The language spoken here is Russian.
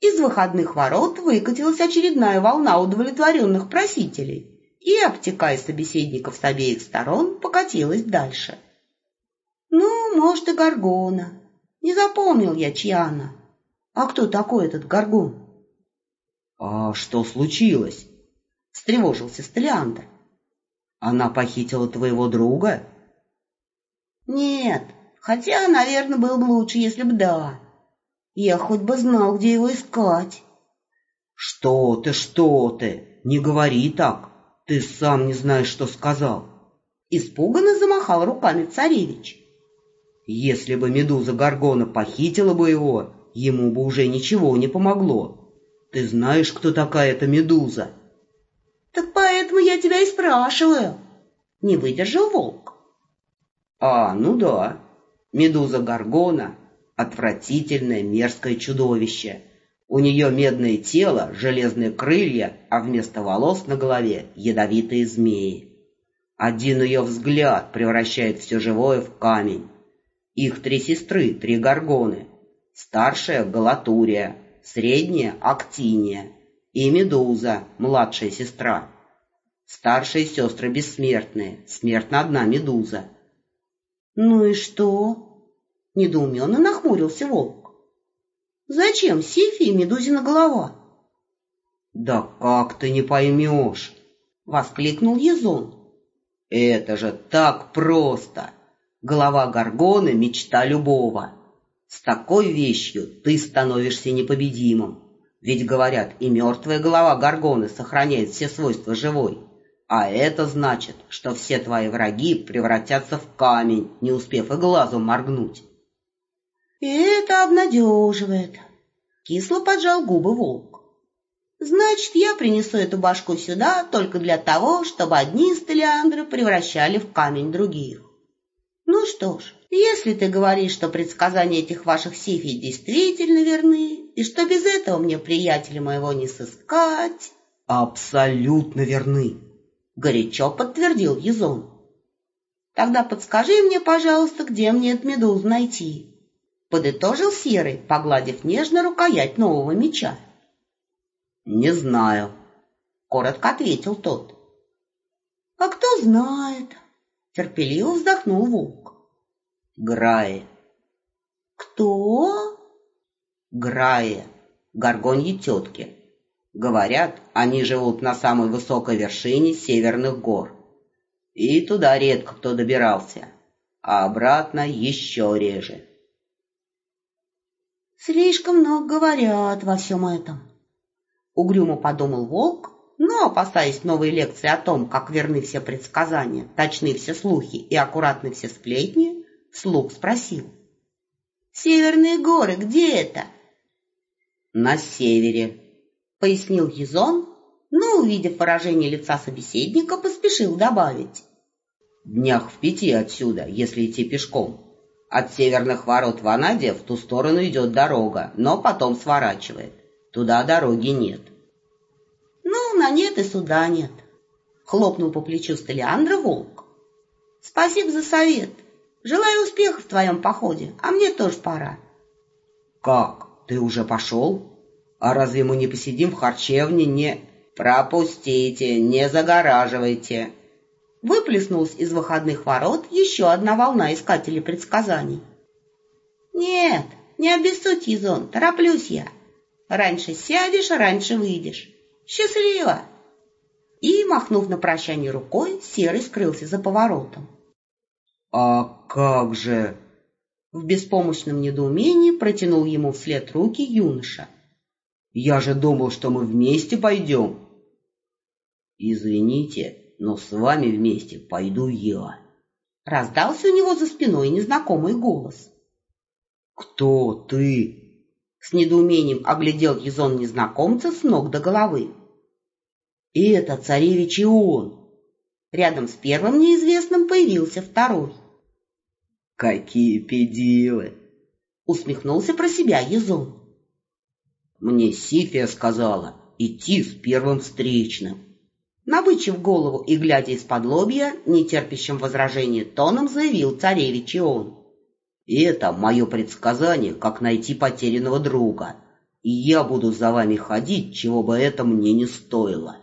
Из выходных ворот выкатилась очередная волна удовлетворенных просителей и, обтекая собеседников с обеих сторон, покатилась дальше. Ну, может, и Горгона. Не запомнил я, чья она. А кто такой этот Горгон? — А что случилось? — встревожился Стелиандр. — Она похитила твоего друга? — Нет, хотя, наверное, было бы лучше, если бы да. Я хоть бы знал, где его искать. — Что ты, не говори так. Ты сам не знаешь, что сказал. Испуганно замахал руками царевич. Если бы Медуза Горгона похитила бы его, ему бы уже ничего не помогло. Ты знаешь, кто такая эта Медуза? — Так поэтому я тебя и спрашиваю. Не выдержал волк. — Ну да, Медуза Горгона — отвратительное мерзкое чудовище. У нее медное тело, железные крылья, а вместо волос на голове ядовитые змеи. Один ее взгляд превращает все живое в камень. Их 3 сестры, 3 Горгоны. Старшая — Галатурия, средняя — Актиния и Медуза, младшая сестра. Старшие сестры бессмертные, смертна одна Медуза. — Ну и что? — недоуменно нахмурился волк. — Зачем Сифии Медузина голова? — Да как ты не поймешь? — воскликнул Язон. — Это же так просто! Голова Горгоны — мечта любого. С такой вещью ты становишься непобедимым. Ведь, говорят, и мертвая голова Горгоны сохраняет все свойства живой. А это значит, что все твои враги превратятся в камень, не успев и глазом моргнуть. — И это обнадеживает. Кисло поджал губы волк. — Значит, я принесу эту башку сюда только для того, чтобы одни стелиандры превращали в камень других. Ну что ж, если ты говоришь, что предсказания этих ваших Сифий действительно верны, и что без этого мне приятеля моего не сыскать... — Абсолютно верны, — горячо подтвердил Язон. — Тогда подскажи мне, пожалуйста, где мне эту Медузу найти, — подытожил Серый, погладив нежно рукоять нового меча. — Не знаю, — коротко ответил тот. — А кто знает? — терпеливо вздохнул волк. — Граи. — Кто? — Граи, горгоньи тетки. Говорят, они живут на самой высокой вершине северных гор. И туда редко кто добирался, а обратно еще реже. — Слишком много говорят во всем этом. Угрюмо подумал волк, но, опасаясь новой лекции о том, как верны все предсказания, точны все слухи и аккуратны все сплетни, вслух спросил. — Северные горы, где это? — На севере, — пояснил Язон, но, увидев выражение лица собеседника, поспешил добавить. — Днях в 5 отсюда, если идти пешком. От северных ворот в Анаде в ту сторону идет дорога, но потом сворачивает. Туда дороги нет. — Ну, на нет и суда нет, — хлопнул по плечу Стелиандра волк. — Спасибо за совет. Желаю успехов в твоем походе, а мне тоже пора. — Как? Ты уже пошел? А разве мы не посидим в харчевне, не... — Пропустите, не загораживайте. Выплеснулась из выходных ворот еще одна волна искателей предсказаний. — Нет, не обессудь, Язон, тороплюсь я. Раньше сядешь, раньше выйдешь. Счастливо! И, махнув на прощание рукой, Серый скрылся за поворотом. — А как же... В беспомощном недоумении протянул ему вслед руки юноша. — Я же думал, что мы вместе пойдем. — Извините, но с вами вместе пойду я. Раздался у него за спиной незнакомый голос. — Кто ты? С недоумением оглядел Язон незнакомца с ног до головы. — И это царевич и он. Рядом с первым неизвестным появился второй. — Какие педилы! — усмехнулся про себя Язон. — Мне Сифия сказала идти с первым встречным. Набычив голову и глядя из-под лобья, нетерпящим возражения тоном заявил царевич и он. И это мое предсказание, как найти потерянного друга. и я буду за вами ходить, чего бы это мне не стоило.